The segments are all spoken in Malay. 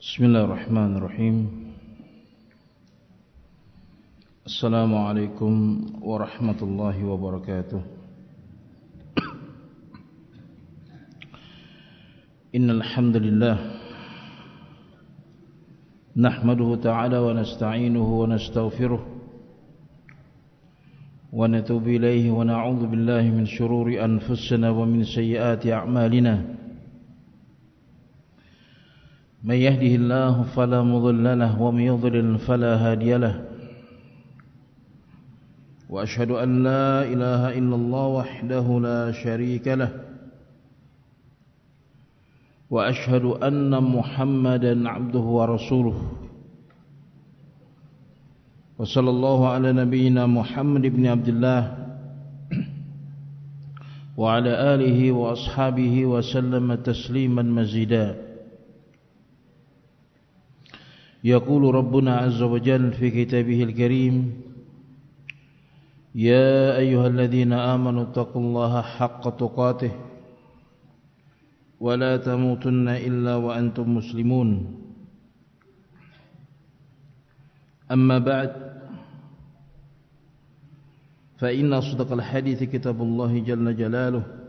Bismillahirrahmanirrahim. Assalamualaikum warahmatullahi wabarakatuh. Innal hamdalillah nahmaduhu ta'ala wa nasta'inuhu wa nastaghfiruh wa natubu ilayhi wa na'udzu billahi min shururi anfusina wa min sayyiati a'malina. من يهده الله فلا مضل له ومن يضلل فلا هادي له وأشهد أن لا إله إلا الله وحده لا شريك له وأشهد أن محمدا عبده ورسوله وصلى الله على نبينا محمد بن عبد الله وعلى آله وأصحابه وسلم تسليما مزيدا. يقول ربنا عز وجل في كتابه الكريم: يا أيها الذين آمنوا اتقوا الله حق تقاته ولا تموتن إلا وأنتم مسلمون. أما بعد، فإن أصدق الحديث كتاب الله جل جلاله،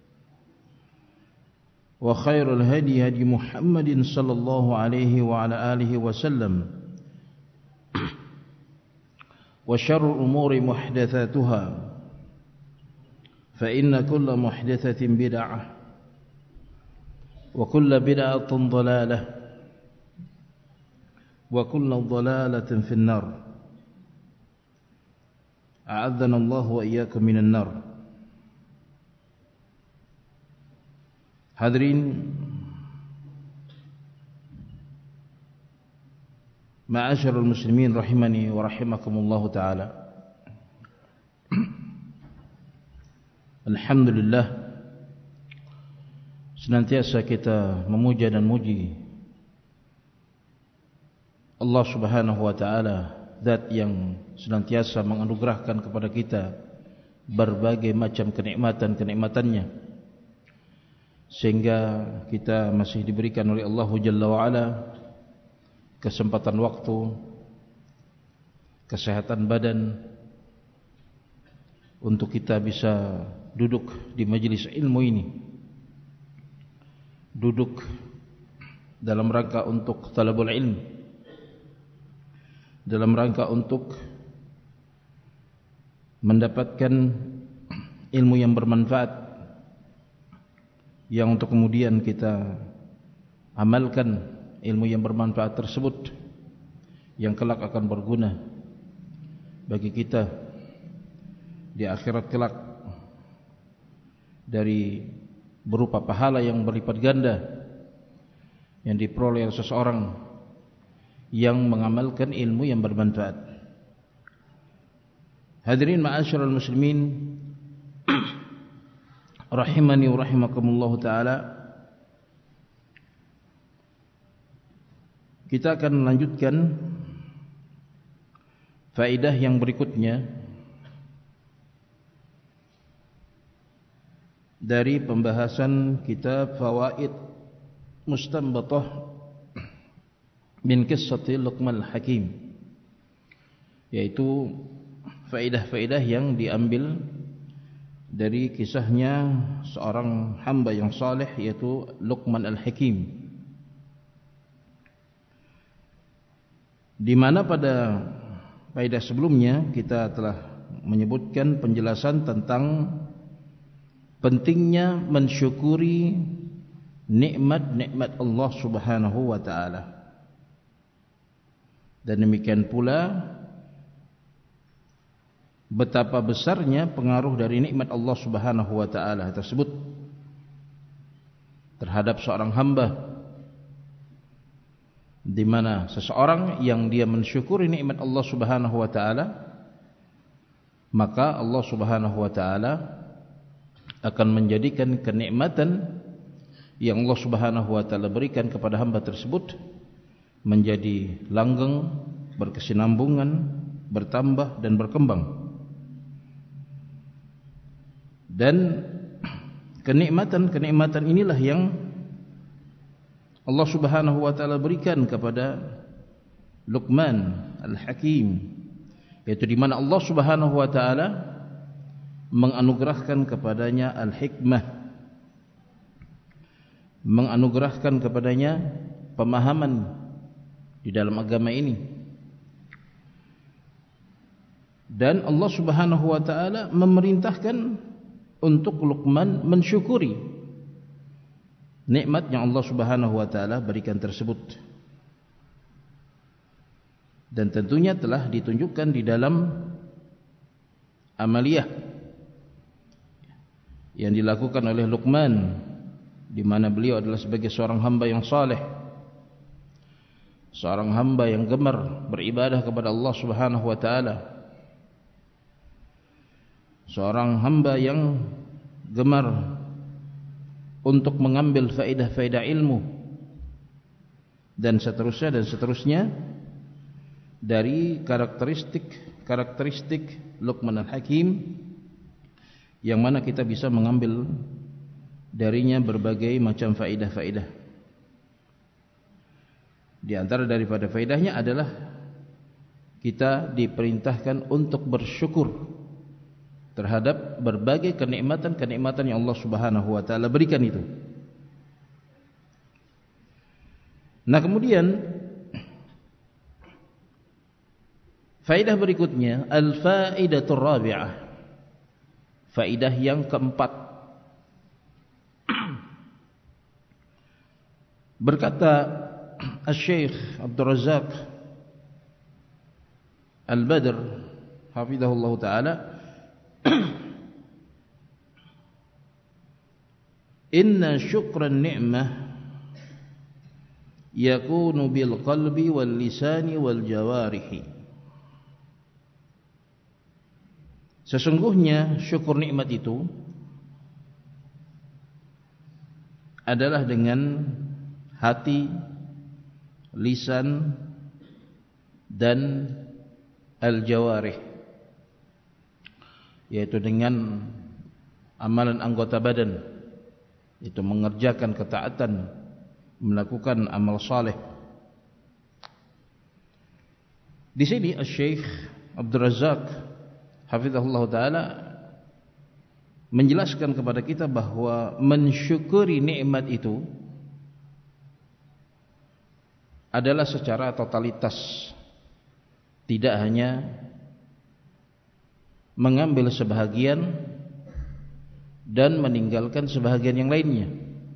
وخير الهدي هدي محمد صلى الله عليه وعلى آله وسلم، وشر الأمور محدثاتها، فإن كل محدثة بدعة، وكل بدعة ضلالة، وكل ضلالة في النار. أعاذنا الله وإياكم من النار. Hadirin ma'asyiral muslimin rahimani wa rahimakumullahu ta'ala. Alhamdulillah, senantiasa kita memuja dan muji Allah Subhanahu wa ta'ala, zat yang senantiasa menganugerahkan kepada kita berbagai macam kenikmatan-kenikmatannya, sehingga kita masih diberikan oleh Allah Jalla wa'ala kesempatan waktu, kesehatan badan untuk kita bisa duduk di majelis ilmu ini, duduk dalam rangka untuk talabul ilm, dalam rangka untuk mendapatkan ilmu yang bermanfaat, yang untuk kemudian kita amalkan ilmu yang bermanfaat tersebut, yang kelak akan berguna bagi kita di akhirat kelak, dari berupa pahala yang berlipat ganda yang diperoleh oleh seseorang yang mengamalkan ilmu yang bermanfaat. Hadirin ma'asyiral muslimin rahimani wa rahimakumullahu ta'ala, kita akan melanjutkan faedah yang berikutnya dari pembahasan kitab Fawaid Mustanbatah min Qissati Luqman Al-Hakim, yaitu faedah-faedah yang diambil dari kisahnya seorang hamba yang saleh, yaitu Luqman Al-Hakim, di mana pada faedah sebelumnya kita telah menyebutkan penjelasan tentang pentingnya mensyukuri nikmat-nikmat Allah Subhanahu wa ta'ala, dan demikian pula betapa besarnya pengaruh dari nikmat Allah Subhanahu wa ta'ala tersebut terhadap seorang hamba, di mana seseorang yang dia mensyukuri nikmat Allah Subhanahu wa ta'ala, maka Allah Subhanahu wa ta'ala akan menjadikan kenikmatan yang Allah Subhanahu wa ta'ala berikan kepada hamba tersebut menjadi langgeng, berkesinambungan, bertambah dan berkembang. Dan kenikmatan-kenikmatan inilah yang Allah Subhanahu wa taala berikan kepada Luqman Al-Hakim, yaitu di mana Allah Subhanahu wa taala menganugerahkan kepadanya al-hikmah, menganugerahkan kepadanya pemahaman di dalam agama ini. Dan Allah Subhanahu wa taala memerintahkan untuk Luqman mensyukuri nikmat yang Allah Subhanahu wa taala berikan tersebut. Dan tentunya telah ditunjukkan di dalam amaliyah yang dilakukan oleh Luqman, di mana beliau adalah sebagai seorang hamba yang saleh, seorang hamba yang gemar beribadah kepada Allah Subhanahu wa taala, seorang hamba yang gemar untuk mengambil faedah-faedah ilmu, dan seterusnya dari karakteristik Luqman Al-Hakim, yang mana kita bisa mengambil darinya berbagai macam faedah-faedah. Di antara daripada faedahnya adalah kita diperintahkan untuk bersyukur terhadap berbagai kenikmatan-kenikmatan yang Allah Subhanahu wa taala berikan itu. Nah, kemudian faedah berikutnya, al-faidatur rabi'ah, faedah yang keempat. Berkata Asy-Syaikh Abdul Razzaq Al-Badr hafizahullah taala, inna syukran ni'mah yakunu bil qalbi wal lisani wal jawarihi. Sesungguhnya syukur nikmat itu adalah dengan hati, lisan, dan al-jawarih, yaitu dengan amalan anggota badan, itu mengerjakan ketaatan, melakukan amal saleh. Di sini Asy-Syaikh Abdul Razzaq hafizahullah taala menjelaskan kepada kita bahwa mensyukuri nikmat itu adalah secara totalitas, tidak hanya mengambil sebahagian dan meninggalkan sebahagian yang lainnya.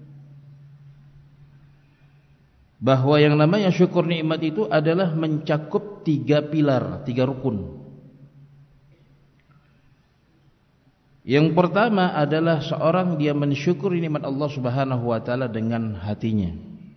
Bahwa yang namanya syukur nikmat itu adalah mencakup 3 pilar, 3 rukun. Yang pertama adalah seorang dia mensyukuri nikmat Allah Subhanahu wa taala dengan hatinya,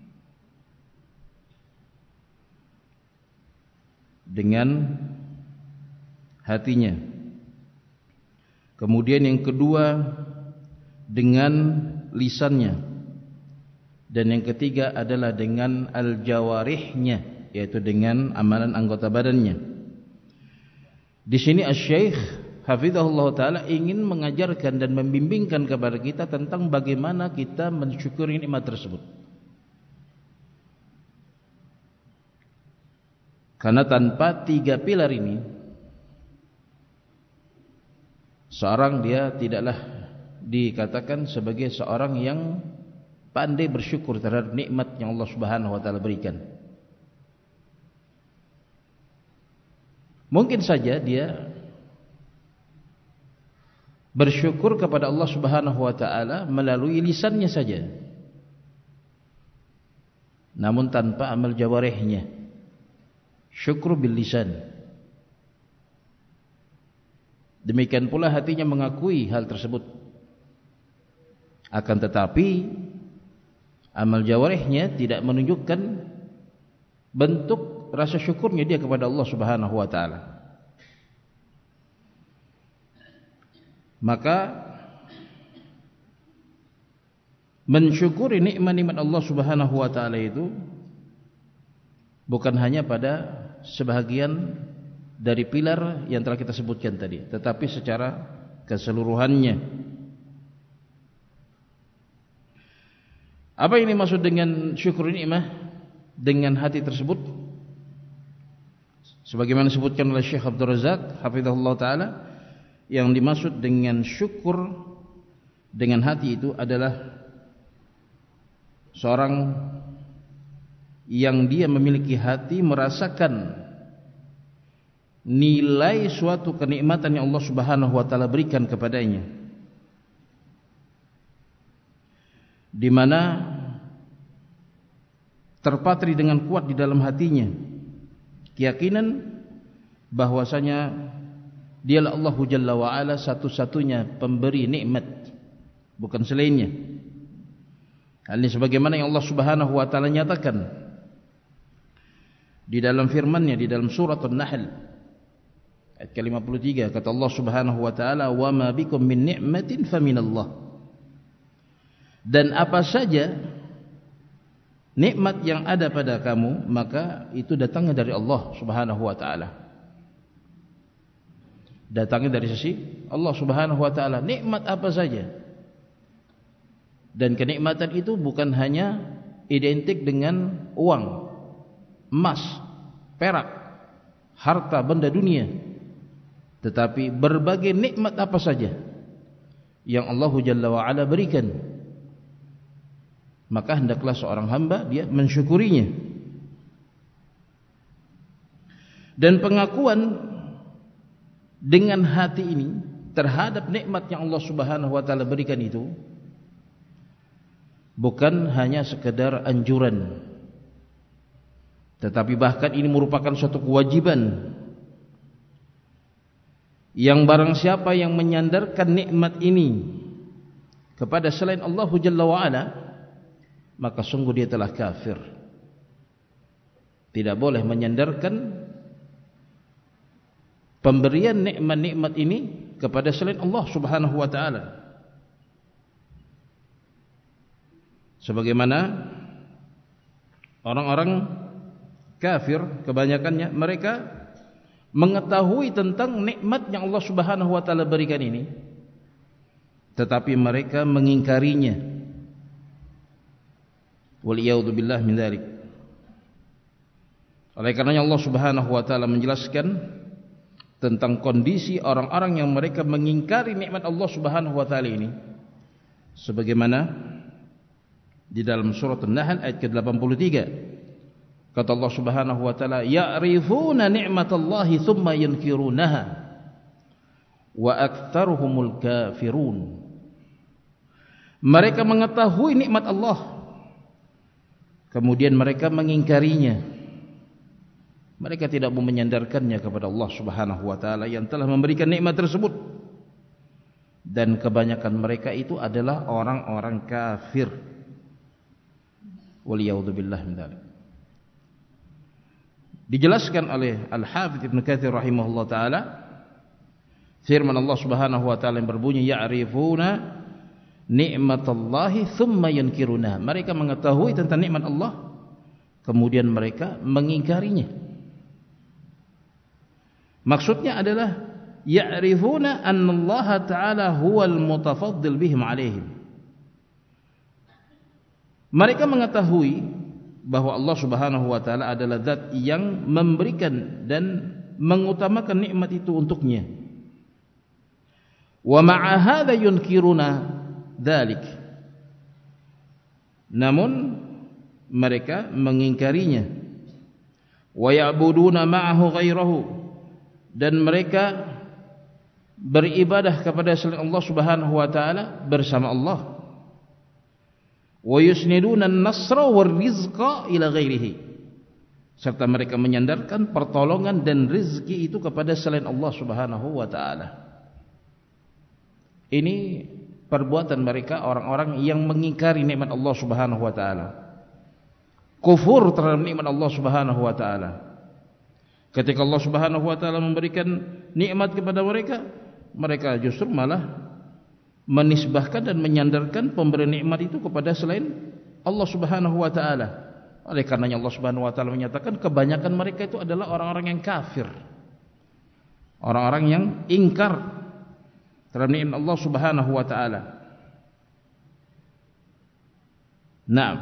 dengan hatinya. Kemudian yang kedua dengan lisannya, dan yang ketiga adalah dengan al-jawarihnya, yaitu dengan amalan anggota badannya. Di sini Asy-Syaikh hafizahullah taala ingin mengajarkan dan membimbingkan kepada kita tentang bagaimana kita mensyukuri nikmat tersebut. Karena tanpa 3 pilar ini, seorang dia tidaklah dikatakan sebagai seorang yang pandai bersyukur terhadap nikmat yang Allah Subhanahu wa taala berikan. Mungkin saja dia bersyukur kepada Allah Subhanahu wa taala melalui lisannya saja, namun tanpa amal jawarihnya. Syukur bil lisan. Demikian pula hatinya mengakui hal tersebut, akan tetapi amal jawarihnya tidak menunjukkan bentuk rasa syukurnya dia kepada Allah Subhanahu wa taala. Maka mensyukuri nikmat-nikmat Allah Subhanahu wa taala itu bukan hanya pada sebahagian dari pilar yang telah kita sebutkan tadi, tetapi secara keseluruhannya. Apa ini maksud dengan syukur nikmah dengan hati tersebut? Sebagaimana disebutkan oleh Syekh Abdul Razak hafizahullah taala, yang dimaksud dengan syukur dengan hati itu adalah seorang yang dia memiliki hati merasakan nilai suatu kenikmatan yang Allah Subhanahu wa taala berikan kepadanya, di mana terpatri dengan kuat di dalam hatinya keyakinan bahwasanya dialah Allah Jalla wa Ala satu-satunya pemberi nikmat, bukan selainnya. Hal ini sebagaimana yang Allah Subhanahu wa taala nyatakan di dalam firman-Nya di dalam surat An-Nahl ayat ke-53, kata Allah Subhanahu wa taala, "Wa ma bikum min ni'matin faminallah." Dan apa saja nikmat yang ada pada kamu, maka itu datangnya dari Allah Subhanahu wa taala. Datangnya dari sisi Allah Subhanahu wa taala, nikmat apa saja. Dan kenikmatan itu bukan hanya identik dengan uang, emas, perak, harta benda dunia, tetapi berbagai nikmat apa saja yang Allah Jalla wa Ala berikan, maka hendaklah seorang hamba dia mensyukurinya. Dan pengakuan dengan hati ini terhadap nikmat yang Allah Subhanahu wa taala berikan itu bukan hanya sekedar anjuran, tetapi bahkan ini merupakan suatu kewajiban yang barang siapa yang menyandarkan nikmat ini kepada selain Allah Jalla wa Ala, maka sungguh dia telah kafir. Tidak boleh menyandarkan pemberian nikmat-nikmat ini kepada selain Allah Subhanahu wa taala. Sebagaimana orang-orang kafir kebanyakannya mereka mengetahui tentang nikmat yang Allah Subhanahu wa taala berikan ini, tetapi mereka mengingkarinya. Waliyadzubillah min dzalik. Oleh karenanya Allah Subhanahu wa taala menjelaskan tentang kondisi orang-orang yang mereka mengingkari nikmat Allah Subhanahu wa taala ini, sebagaimana di dalam surat An-Nahl ayat ke-83, kata Allah Subhanahu wa taala, ya'rifuna ni'matallahi thumma yunkirunaha wa aktsaruhumul kafirun. Mereka mengetahui nikmat Allah, kemudian mereka mengingkarinya. Mereka tidak mau menyandarkannya kepada Allah Subhanahu wa taala yang telah memberikan nikmat tersebut. Dan kebanyakan mereka itu adalah orang-orang kafir. Waliyadzubillah min dzalik. Dijelaskan oleh Al-Hafidz Ibnu Katsir rahimahullah taala, firman Allah Subhanahu wa taala yang berbunyi, ya'rifuna ni'matallahi thumma yunkiruna. Mereka mengetahui tentang nikmat Allah, kemudian mereka mengingkarinya. Maksudnya adalah ya'rifuna annallaha ta'ala huwal mutafaddil bihim 'alaihim. Mereka mengetahui bahwa Allah Subhanahu wa taala adalah zat yang memberikan dan mengutamakan nikmat itu untuknya. Wa ma'a hadza yunkiruna dzalik. Namun mereka mengingkarinya. Wa ya'buduna ma'ahu ghairahu, dan mereka beribadah kepada selain Allah Subhanahu wa taala bersama Allah. Wa yusniduna an-nasra war-rizqa ila ghairihi, serta mereka menyandarkan pertolongan dan rezeki itu kepada selain Allah Subhanahu wa taala. Ini perbuatan mereka orang-orang yang mengingkari nikmat Allah Subhanahu wa taala, kufur terhadap nikmat Allah Subhanahu wa taala. Ketika Allah Subhanahu wa taala memberikan nikmat kepada mereka, mereka justru malah menisbahkan dan menyandarkan pemberi nikmat itu kepada selain Allah Subhanahu wa taala. Oleh karenanya Allah Subhanahu wa taala menyatakan kebanyakan mereka itu adalah orang-orang yang kafir, orang-orang yang ingkar terhadap nikmat Allah Subhanahu wa taala. Nah,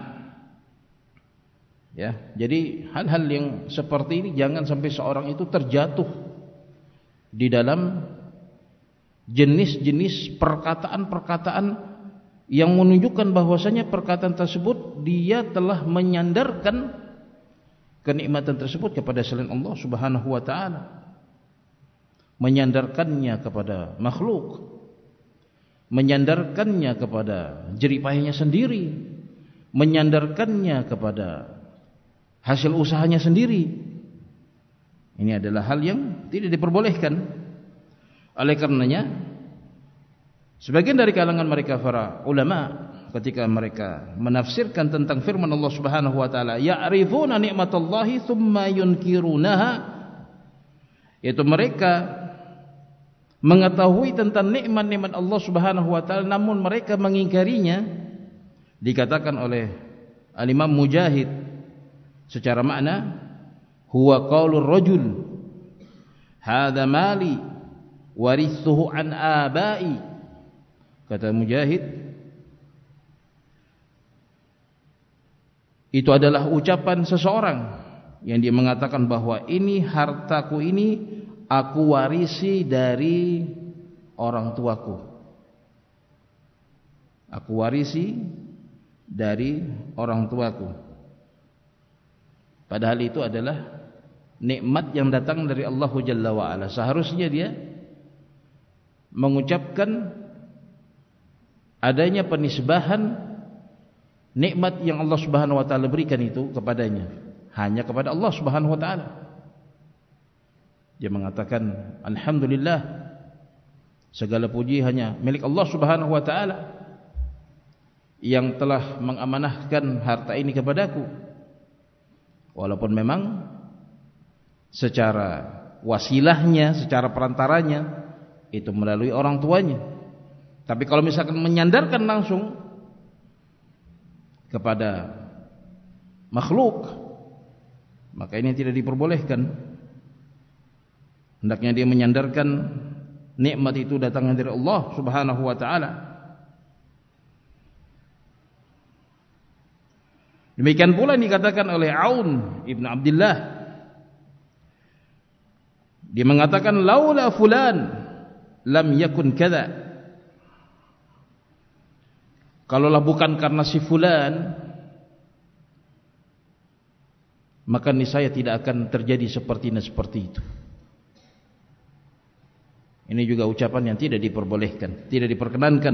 ya, jadi hal-hal yang seperti ini jangan sampai seorang itu terjatuh di dalam jenis-jenis perkataan-perkataan yang menunjukkan bahwasanya perkataan tersebut dia telah menyandarkan kenikmatan tersebut kepada selain Allah Subhanahu wa taala, menyandarkannya kepada makhluk, menyandarkannya kepada jeripayahnya sendiri, menyandarkannya kepada hasil usahanya sendiri. Ini adalah hal yang tidak diperbolehkan. Oleh karenanya sebagian dari kalangan mereka para ulama ketika mereka menafsirkan tentang firman Allah Subhanahu wa taala, ya'rifuna ni'matallahi tsumma yunkirunaha, yaitu mereka mengetahui tentang nikmat-nikmat Allah Subhanahu wa taala namun mereka mengingkarinya. Dikatakan oleh Al-Imam Mujahid secara makna, huwa qaulur rajul hadza mali warithuhu an abai. Kata Mujahid, itu adalah ucapan seseorang yang dia mengatakan bahwa ini hartaku ini aku warisi dari orang tuaku. Aku warisi dari orang tuaku. Padahal itu adalah nikmat yang datang dari Allah Jalla wa Ala. Seharusnya dia mengucapkan adanya penisbahan nikmat yang Allah Subhanahu wa taala berikan itu kepadanya, hanya kepada Allah Subhanahu wa taala. Dia mengatakan, alhamdulillah, segala puji hanya milik Allah Subhanahu wa taala yang telah mengamanahkan harta ini kepadaku. Walaupun memang secara wasilahnya, secara perantaranya itu melalui orang tuanya. Tapi kalau misalkan menyandarkan langsung kepada makhluk, maka ini tidak diperbolehkan. Hendaknya dia menyandarkan nikmat itu datangnya dari Allah Subhanahu wa taala. Demikian pula dikatakan oleh Aun Ibn Abdullah, dia mengatakan laula fulan lam yakun kadza. Kalaulah bukan karena si fulan, maka niscaya tidak akan terjadi seperti itu. Ini juga ucapan yang tidak diperbolehkan, tidak diperkenankan.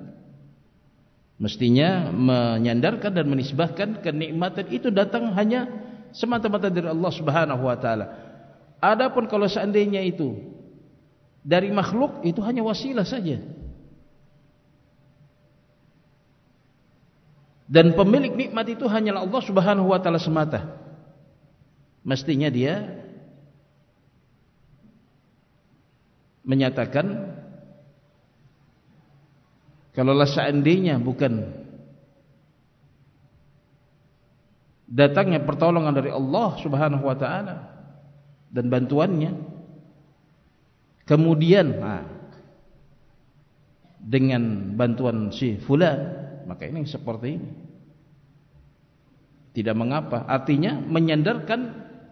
Mestinya menyandarkan dan menisbahkan kenikmatan itu datang hanya semata-mata dari Allah Subhanahu wa taala. Adapun kalau seandainya itu dari makhluk, itu hanya wasilah saja. Dan pemilik nikmat itu hanyalah Allah Subhanahu wa taala semata. Mestinya dia menyatakan, kalaulah seandainya bukan datangnya pertolongan dari Allah Subhanahu wa taala dan bantuannya, kemudian dengan bantuan si fulan, maka ini seperti ini. Tidak mengapa. Artinya menyandarkan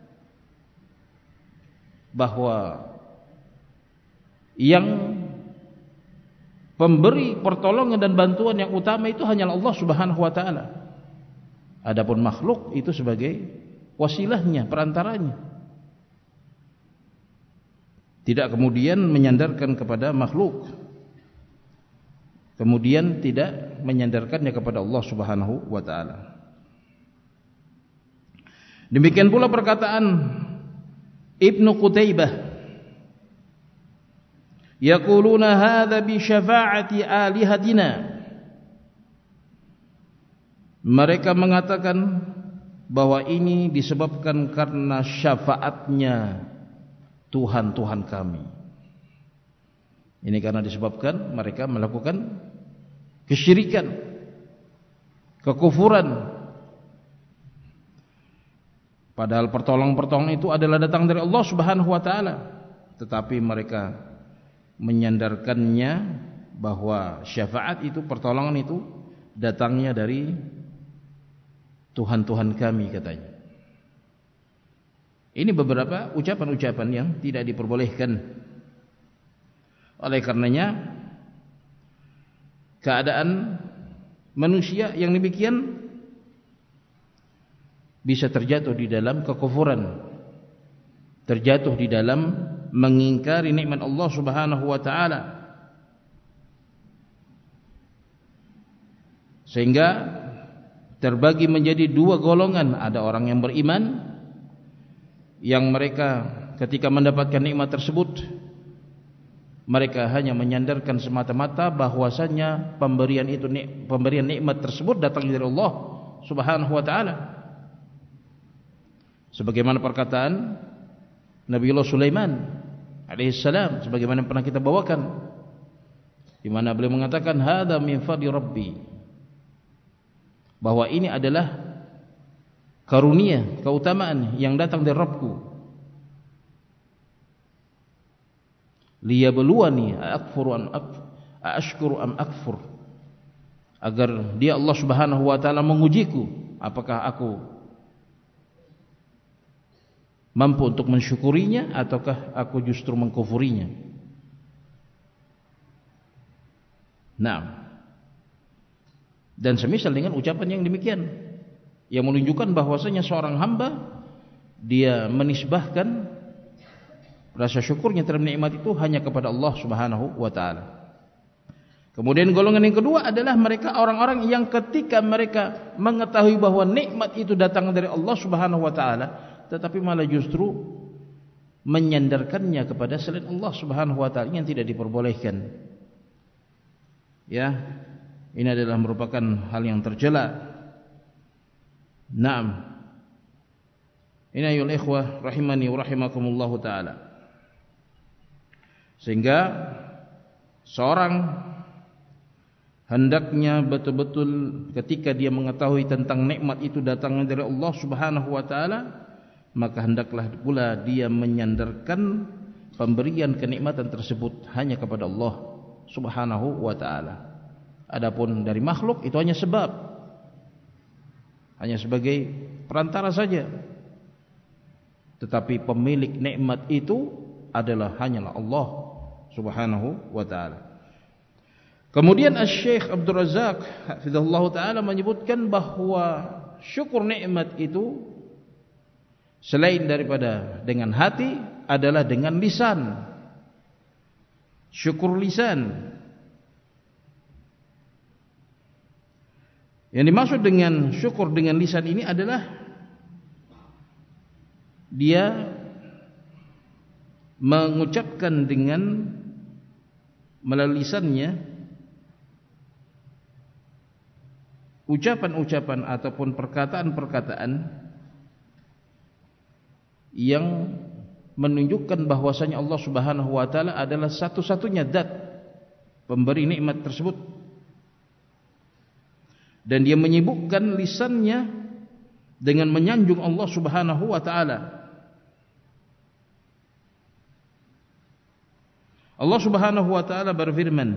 bahwa yang pemberi pertolongan dan bantuan yang utama itu hanyalah Allah Subhanahu wa taala. Adapun makhluk itu sebagai wasilahnya, perantaranya. Tidak kemudian menyandarkan kepada makhluk, kemudian tidak menyandarkannya kepada Allah Subhanahu wa taala. Demikian pula perkataan Ibnu Qutaibah, yaquluna hadza bi syafa'ati alihatina. Mereka mengatakan bahwa ini disebabkan karena syafaatnya Tuhan-Tuhan kami. Ini karena disebabkan mereka melakukan kesyirikan, kekufuran. Padahal pertolongan-pertolongan itu adalah datang dari Allah Subhanahu wa taala, tetapi mereka menyandarkannya bahwa syafaat itu, pertolongan itu datangnya dari Tuhan-Tuhan kami, katanya. Ini beberapa ucapan-ucapan yang tidak diperbolehkan. Oleh karenanya, keadaan manusia yang demikian bisa terjatuh di dalam kekufuran, terjatuh di dalam mengingkari nikmat Allah Subhanahu wa taala. Sehingga terbagi menjadi dua golongan. Ada orang yang beriman, yang mereka ketika mendapatkan nikmat tersebut, mereka hanya menyandarkan semata-mata bahwasanya pemberian nikmat tersebut datang dari Allah Subhanahu wa taala. Sebagaimana perkataan Nabiullah Sulaiman alaihissalam, sebagaimana pernah kita bawakan, di mana beliau mengatakan hadza min fadli rabbi, bahwa ini adalah karunia, keutamaan yang datang dari Rabbku. Liyabluwani ashkuru am akfur, agar dia Allah Subhanahu wa taala mengujiku, apakah aku mampu untuk mensyukurinya ataukah aku justru mengkufurinya. Nah, dan semisal dengan ucapan yang demikian, yang menunjukkan bahwasanya seorang hamba dia menisbahkan rasa syukurnya terhadap nikmat itu hanya kepada Allah Subhanahu wa taala. Kemudian golongan yang kedua adalah mereka orang-orang yang ketika mereka mengetahui bahwa nikmat itu datang dari Allah Subhanahu wa taala, tetapi malah justru menyandarkannya kepada selain Allah Subhanahu wa taala, yang tidak diperbolehkan. Ya, ini adalah merupakan hal yang tercela. Naam. Ini ayol ikhwah rahimani wa rahimakumullahu taala. Sehingga seorang hendaknya betul-betul ketika dia mengetahui tentang nikmat itu datangnya dari Allah Subhanahu wa taala, maka hendaklah pula dia menyandarkan pemberian kenikmatan tersebut hanya kepada Allah Subhanahu wa taala. Adapun dari makhluk itu hanya sebab, hanya sebagai perantara saja. Tetapi pemilik nikmat itu adalah hanyalah Allah Subhanahu wa taala. Kemudian Asy-Syaikh Abdul Razak hafizahullah taala menyebutkan bahwa syukur nikmat itu selain daripada dengan hati adalah dengan lisan. Syukur lisan. Yang dimaksud dengan syukur dengan lisan ini adalah dia mengucapkan dengan melalui lisannya ucapan-ucapan ataupun perkataan-perkataan yang menunjukkan bahwasanya Allah Subhanahu wa taala adalah satu-satunya zat pemberi nikmat tersebut, dan dia menyibukkan lisannya dengan menyanjung Allah Subhanahu wa taala. Allah Subhanahu wa taala berfirman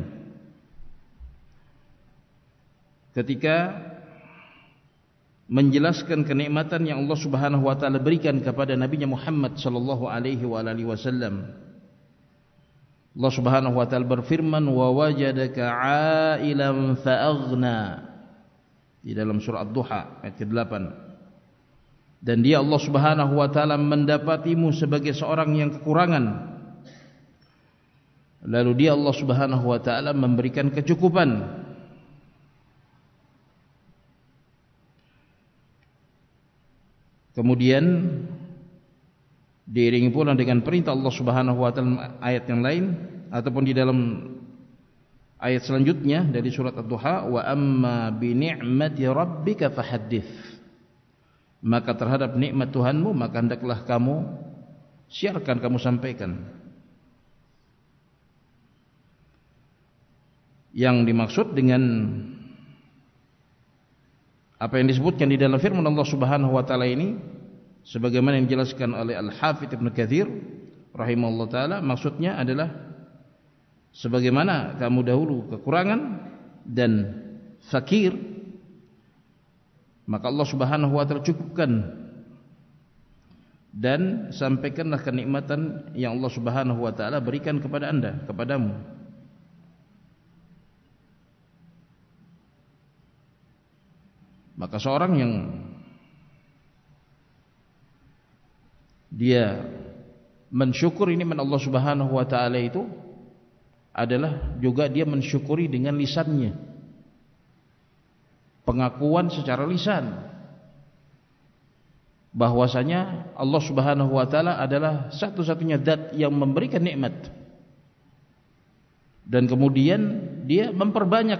ketika menjelaskan kenikmatan yang Allah Subhanahu wa taala berikan kepada Nabi Muhammad sallallahu alaihi wasallam. Allah Subhanahu wa taala berfirman, "Wa wajadaka 'ailan fa'aghna." Di dalam surah Ad-Duha ayat ke-8. Dan dia Allah Subhanahu wa taala mendapatimu sebagai seorang yang kekurangan. Lalu dia Allah Subhanahu wa taala memberikan kecukupan. Kemudian diiringi pula dengan perintah Allah Subhanahu wa taala ayat yang lain ataupun di dalam ayat selanjutnya dari surat Ad-Duha, wa amma bi ni'mati rabbika fahaddits. Maka terhadap nikmat Tuhanmu maka hendaklah kamu siarkan, kamu sampaikan. Yang dimaksud dengan apa yang disebutkan di dalam firman Allah Subhanahu wa taala ini, sebagaimana yang dijelaskan oleh Al-Hafidz Ibnu Katsir rahimahullah taala, maksudnya adalah sebagaimana kamu dahulu kekurangan dan fakir, maka Allah Subhanahu wa taala cukupkan dan sampaikanlah kenikmatan yang Allah Subhanahu wa taala berikan kepada anda, kepadamu. Maka seorang yang dia mensyukuri nikmat Allah Subhanahu wa taala itu adalah juga dia mensyukuri dengan lisannya, pengakuan secara lisan bahwasanya Allah Subhanahu wa taala adalah satu-satunya zat yang memberikan nikmat, dan kemudian dia memperbanyak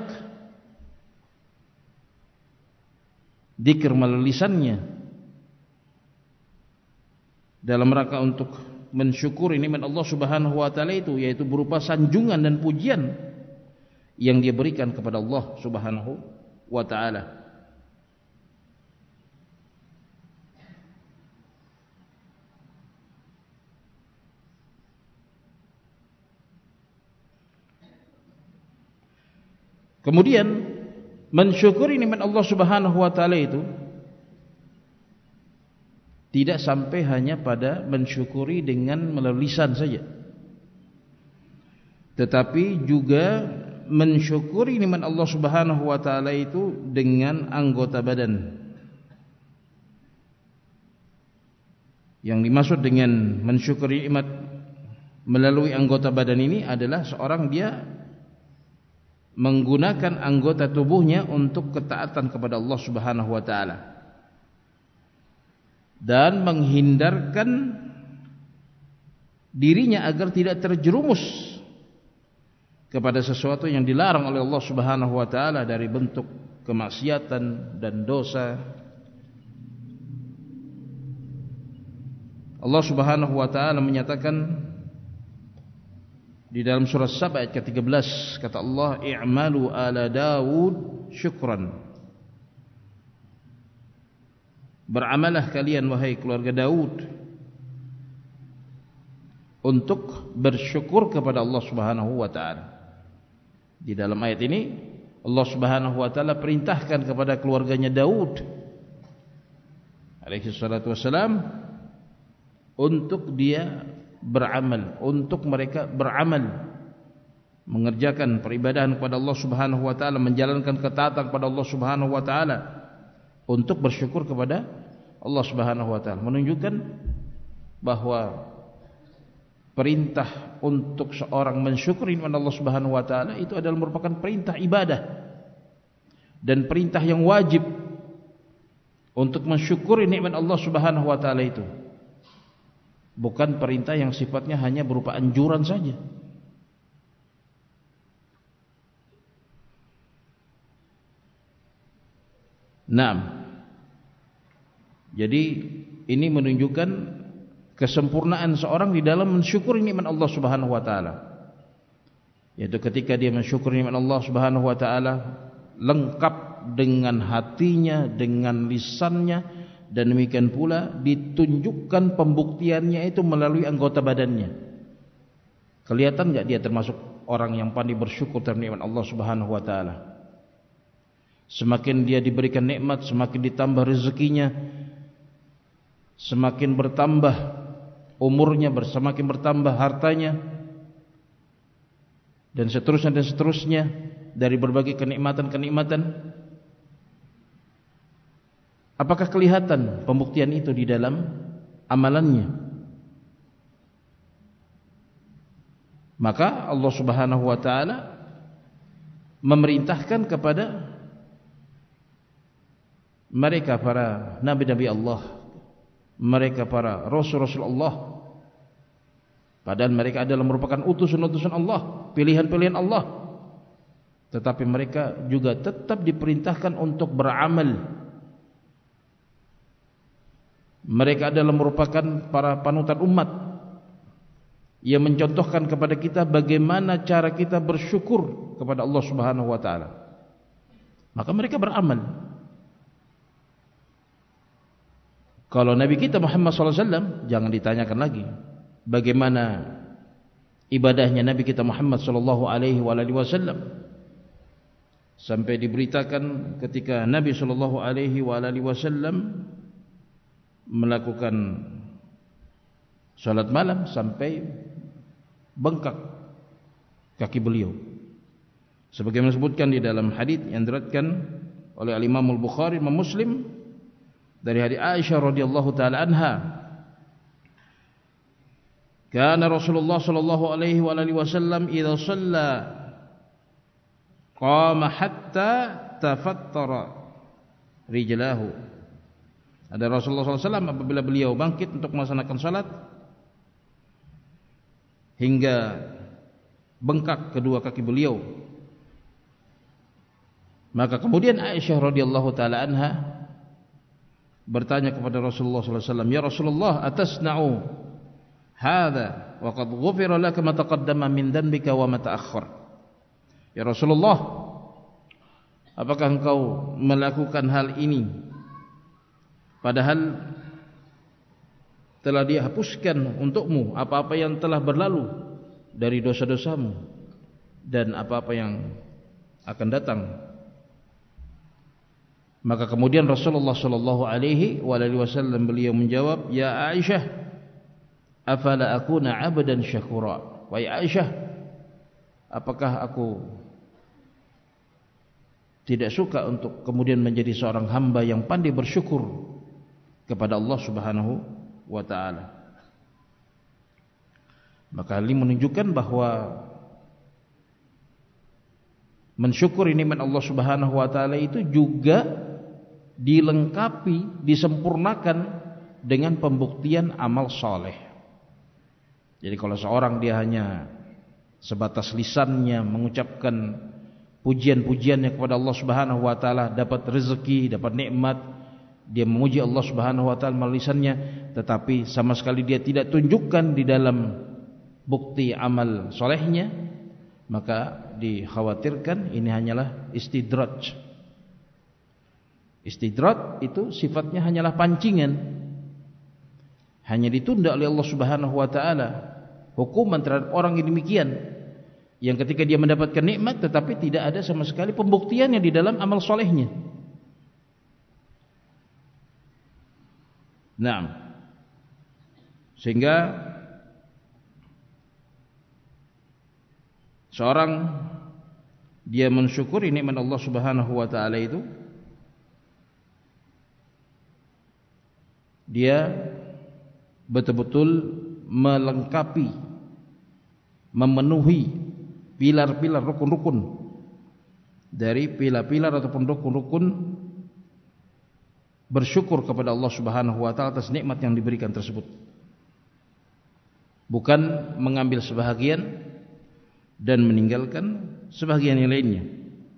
zikir melalui lisannya dalam rangka untuk mensyukuri nikmat Allah Subhanahu wa taala itu, yaitu berupa sanjungan dan pujian yang dia berikan kepada Allah Subhanahu wa taala. Kemudian mensyukuri nikmat Allah Subhanahu wa taala itu tidak sampai hanya pada mensyukuri dengan melalui lisan saja, tetapi juga mensyukuri nikmat Allah Subhanahu wa taala itu dengan anggota badan. Yang dimaksud dengan mensyukuri nikmat melalui anggota badan ini adalah seorang dia menggunakan anggota tubuhnya untuk ketaatan kepada Allah Subhanahu wa taala dan menghindarkan dirinya agar tidak terjerumus kepada sesuatu yang dilarang oleh Allah Subhanahu wa taala dari bentuk kemaksiatan dan dosa. Allah Subhanahu wa taala menyatakan di dalam surah Saba ayat ke-13, kata Allah, i'malu ala Daud syukran. Beramalah kalian wahai keluarga Daud untuk bersyukur kepada Allah Subhanahu wa taala. Di dalam ayat ini Allah Subhanahu wa taala perintahkan kepada keluarganya Daud alaihi salatu wassalam untuk dia beramal, untuk mereka beramal, mengerjakan peribadahan kepada Allah Subhanahu wa taala, menjalankan ketaatan kepada Allah Subhanahu wa taala untuk bersyukur kepada Allah Subhanahu wa taala, menunjukkan bahwa perintah untuk seorang mensyukuri nikmat Allah Subhanahu wa taala itu adalah merupakan perintah ibadah dan perintah yang wajib untuk mensyukuri nikmat Allah Subhanahu wa taala itu. Bukan perintah yang sifatnya hanya berupa anjuran saja. Jadi ini menunjukkan kesempurnaan seorang di dalam mensyukuri nikmat Allah Subhanahu wa taala. Yaitu ketika dia mensyukuri nikmat Allah Subhanahu wa taala lengkap dengan hatinya, dengan lisannya, dan demikian pula ditunjukkan pembuktiannya itu melalui anggota badannya. Kelihatan enggak dia termasuk orang yang pandai bersyukur terhadap nikmat Allah Subhanahu wa taala? Semakin dia diberikan nikmat, semakin ditambah rezekinya, semakin bertambah umurnya, semakin bertambah hartanya, dan seterusnya dari berbagai kenikmatan-kenikmatan. Apakah kelihatan pembuktian itu di dalam amalannya? Maka Allah Subhanahu wa taala memerintahkan kepada mereka para nabi-nabi Allah, mereka para rasul-rasul Allah, padahal mereka adalah merupakan utusan-utusan Allah, pilihan-pilihan Allah, tetapi mereka juga tetap diperintahkan untuk beramal. Mereka adalah merupakan para panutan umat yang mencontohkan kepada kita bagaimana cara kita bersyukur kepada Allah Subhanahu wa taala. Maka mereka beramal. Kalau Nabi kita Muhammad SAW, jangan ditanyakan lagi bagaimana ibadahnya Nabi kita Muhammad SAW. sampai diberitakan ketika Nabi sallallahu alaihi wasallam melakukan salat malam sampai bengkak kaki beliau. Sebagaimana disebutkan di dalam hadis yang diriwayatkan oleh Imam Al-Bukhari dan Muslim dari hadis Aisyah radhiyallahu taala anha, kana Rasulullah sallallahu alaihi wasallam idza shalla qama hatta tafattara rijlahu. Ada Rasulullah SAW apabila beliau bangkit untuk melaksanakan salat hingga bengkak kedua kaki beliau, maka kemudian Aisyah radhiyallahu taala anha bertanya kepada Rasulullah SAW, ya Rasulullah, atasna'u hadza wa qad ghufira laka ma taqaddama min dhanbika wa ma ta'akhkhar. Ya Rasulullah, apakah engkau melakukan hal ini padahal telah dihapuskan untukmu apa-apa yang telah berlalu dari dosa-dosamu dan apa-apa yang akan datang? Maka kemudian Rasulullah sallallahu alaihi wasallam beliau menjawab, ya Aisyah, afala akuna 'abdan syakura. Wahai Aisyah, apakah aku tidak suka untuk kemudian menjadi seorang hamba yang pandai bersyukur kepada Allah Subhanahu wa taala? Maka hal ini menunjukkan bahwa mensyukuri nikmat Allah Subhanahu wa taala itu juga dilengkapi, disempurnakan dengan pembuktian amal soleh. Jadi kalau seorang dia hanya sebatas lisannya mengucapkan pujian-pujiannya kepada Allah Subhanahu wa taala, dapat rezeki, dapat nikmat, dia memuji Allah Subhanahu wa taala melalui lisannya, tetapi sama sekali dia tidak tunjukkan di dalam bukti amal solehnya, maka dikhawatirkan ini hanyalah istidraj. Istidraj itu sifatnya hanyalah pancingan, hanya ditunda oleh Allah Subhanahu wa taala hukuman terhadap orang yang demikian, yang ketika dia mendapatkan nikmat tetapi tidak ada sama sekali pembuktiannya di dalam amal solehnya. Nah, sehingga seorang dia mensyukuri nikmat Allah Subhanahu wa taala itu, dia betul-betul melengkapi, memenuhi pilar-pilar rukun-rukun dari pilar-pilar ataupun rukun-rukun bersyukur kepada Allah Subhanahu wa taala atas nikmat yang diberikan tersebut. Bukan mengambil sebahagian dan meninggalkan sebahagian yang lainnya.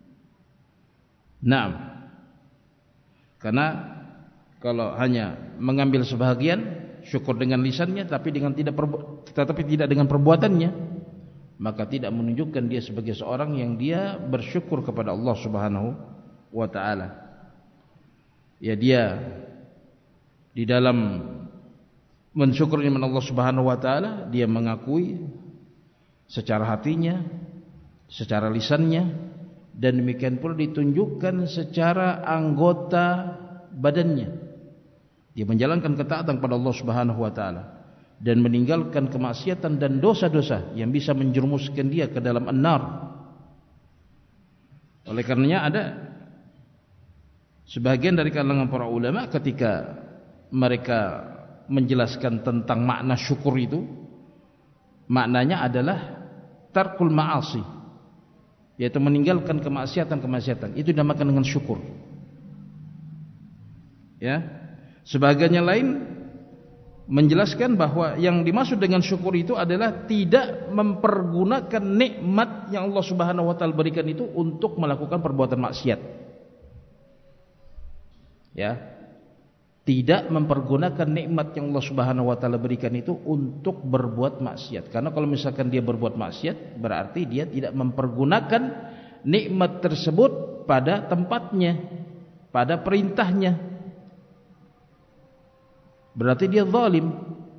Naam. Karena kalau hanya mengambil sebahagian, syukur dengan lisannya tapi tidak dengan perbuatannya, maka tidak menunjukkan dia sebagai seorang yang dia bersyukur kepada Allah Subhanahu wa taala. Ya, dia di dalam mensyukur nikmat Allah Subhanahu wa taala, dia mengakui secara hatinya, secara lisannya, dan demikian pula ditunjukkan secara anggota badannya. Dia menjalankan ketaatan kepada Allah Subhanahu wa taala dan meninggalkan kemaksiatan dan dosa-dosa yang bisa menjerumuskan dia ke dalam an-nar. Oleh karenanya ada sebagian dari kalangan para ulama ketika mereka menjelaskan tentang makna syukur itu, maknanya adalah tarkul ma'asi, yaitu meninggalkan kemaksiatan-kemaksiatan. Itu dinamakan dengan syukur. Ya. Sebagian yang lain menjelaskan bahwa yang dimaksud dengan syukur itu adalah tidak mempergunakan nikmat yang Allah Subhanahu wa taala berikan itu untuk melakukan perbuatan maksiat. Ya. Tidak mempergunakan nikmat yang Allah Subhanahu wa taala berikan itu untuk berbuat maksiat. Karena kalau misalkan dia berbuat maksiat, berarti dia tidak mempergunakan nikmat tersebut pada tempatnya, pada perintahnya. Berarti dia zalim,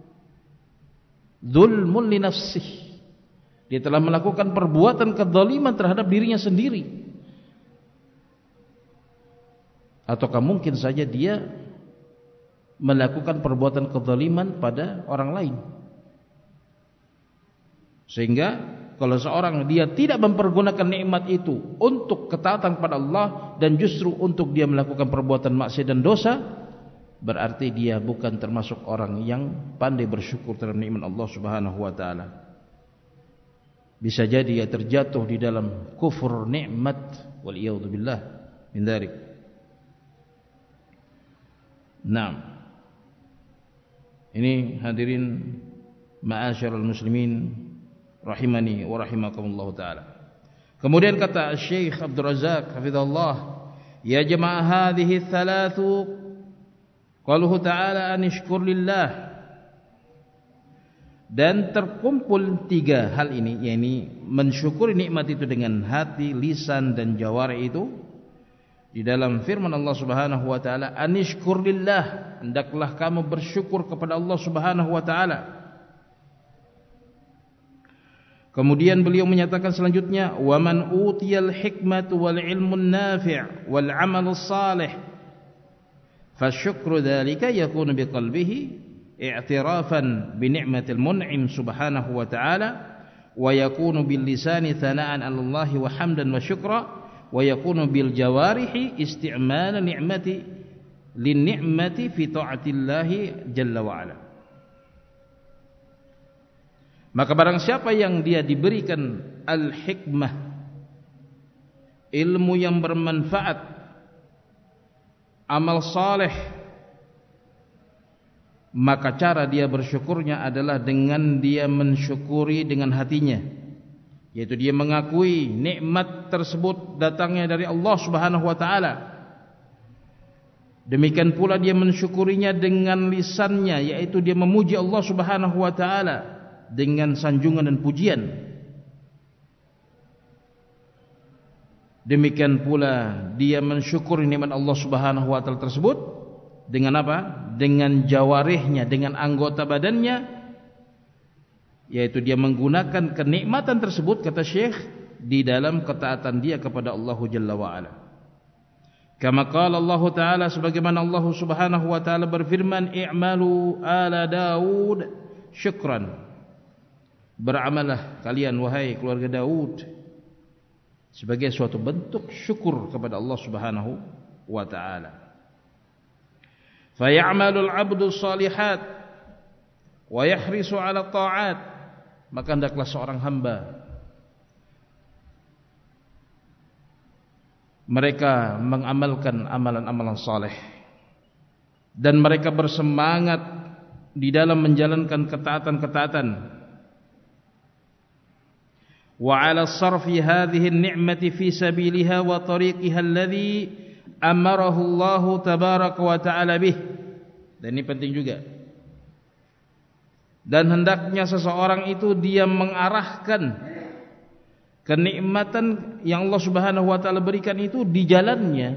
zulmun li nafsih. Dia telah melakukan perbuatan kezaliman terhadap dirinya sendiri. ataukah mungkin saja dia melakukan perbuatan kezaliman pada orang lain. Sehingga kalau seorang dia tidak mempergunakan nikmat itu untuk ketaatan kepada Allah dan justru untuk dia melakukan perbuatan maksiat dan dosa, berarti dia bukan termasuk orang yang pandai bersyukur terhadap nikmat Allah Subhanahu wa taala. Bisa jadi dia terjatuh di dalam kufur nikmat, wal iyad billah min dzalik. Naam. Ini hadirin ma'asyiral muslimin rahimani wa rahimakumullah taala. Kemudian kata Syekh Abdul Razak hafizahullah, ya jamaah hadhihi thalathu qaluhu ta'ala anishkur lillah. Dan terkumpul tiga hal ini, yakni mensyukuri nikmat itu dengan hati, lisan dan jawarih itu di dalam firman Allah Subhanahu wa taala, anishkur lillah, hendaklah kamu bersyukur kepada Allah Subhanahu wa taala. Kemudian beliau menyatakan selanjutnya, wa man utiyal hikmatu wal ilmun nafi' wal amalus salih fasyukru dzalika yakunu biqalbihi i'tirafan bi ni'matil mun'im subhanahu wa ta'ala, wa yakunu bil lisani thana'an 'ala Allah wa hamdan wa syukra, wa yakunu bil jawarihi isti'malan ni'mati lin ni'mati fi ta'atillahi jalla wa 'ala. Maka barang siapa yang dia diberikan al-hikmah, ilmu yang bermanfaat, amal saleh, maka cara dia bersyukurnya adalah dengan dia mensyukuri dengan hatinya, yaitu dia mengakui nikmat tersebut datangnya dari Allah Subhanahu wa taala. Demikian pula dia mensyukurinya dengan lisannya, yaitu dia memuji Allah Subhanahu wa taala dengan sanjungan dan pujian. Demikian pula dia mensyukuri nikmat Allah Subhanahu wa taala tersebut dengan apa? Dengan jawarihnya, dengan anggota badannya, yaitu dia menggunakan kenikmatan tersebut, kata Syekh, di dalam ketaatan dia kepada Allah Jalla wa Ala. Kama qala Allah Ta'ala, sebagaimana Allah Subhanahu wa taala berfirman, i'malu ala Daud syukran, beramalah kalian wahai keluarga Daud sebagai suatu bentuk syukur kepada Allah Subhanahu wa taala. Faya'malul 'abdu shalihat wa yahrisu 'ala ta'at, maka hendaklah seorang hamba mereka mengamalkan amalan-amalan saleh dan mereka bersemangat di dalam menjalankan ketaatan-ketaatan, wa 'ala sarfi hadhihi an-ni'mati fi sabiliha wa tariqiha alladhi amarahu Allah tabaraka wa ta'ala bih. Dan ini penting juga. Dan hendaknya seseorang itu dia mengarahkan kenikmatan yang Allah Subhanahu wa taala berikan itu di jalannya,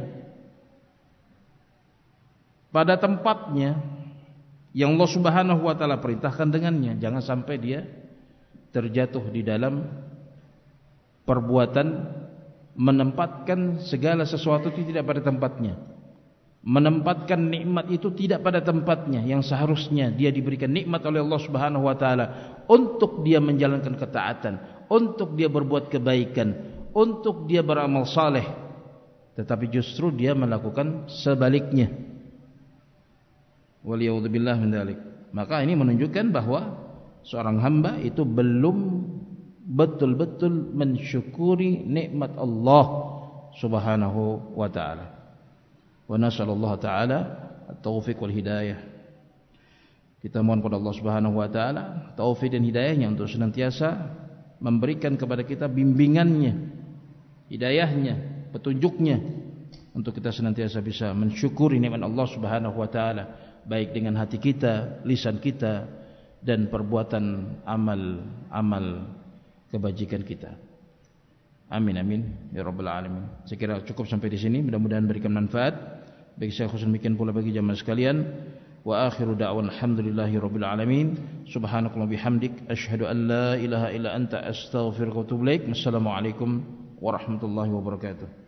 pada tempatnya yang Allah Subhanahu wa taala perintahkan dengannya. Jangan sampai dia terjatuh di dalam perbuatan menempatkan segala sesuatu itu tidak pada tempatnya, menempatkan nikmat itu tidak pada tempatnya yang seharusnya dia diberikan nikmat oleh Allah Subhanahu wa taala untuk dia menjalankan ketaatan, untuk dia berbuat kebaikan, untuk dia beramal saleh, tetapi justru dia melakukan sebaliknya. Waliyadzubillah min dzalik. Maka ini menunjukkan bahwa seorang hamba itu belum betul-betul mensyukuri nikmat Allah Subhanahu wa taala. Wa nasallallahu taala at-taufiq wal hidayah. Kita mohon kepada Allah Subhanahu wa taala taufik dan hidayahnya untuk senantiasa memberikan kepada kita bimbingannya, hidayahnya, petunjuknya, untuk kita senantiasa bisa mensyukuri nikmat Allah Subhanahu wa taala, baik dengan hati kita, lisan kita, dan perbuatan amal kebajikan kita. Amin amin ya rabbal alamin. Saya kira cukup sampai di sini, mudah-mudahan berikan manfaat bagi saya khusus, demikian pula bagi jamaah sekalian. Wa akhiru da'wan alhamdulillahi rabbil alamin. Subhanakallahumma bihamdik asyhadu an la ilaha illa anta astaghfiruka wa atubu ilaik. Wassalamualaikum warahmatullahi wabarakatuh.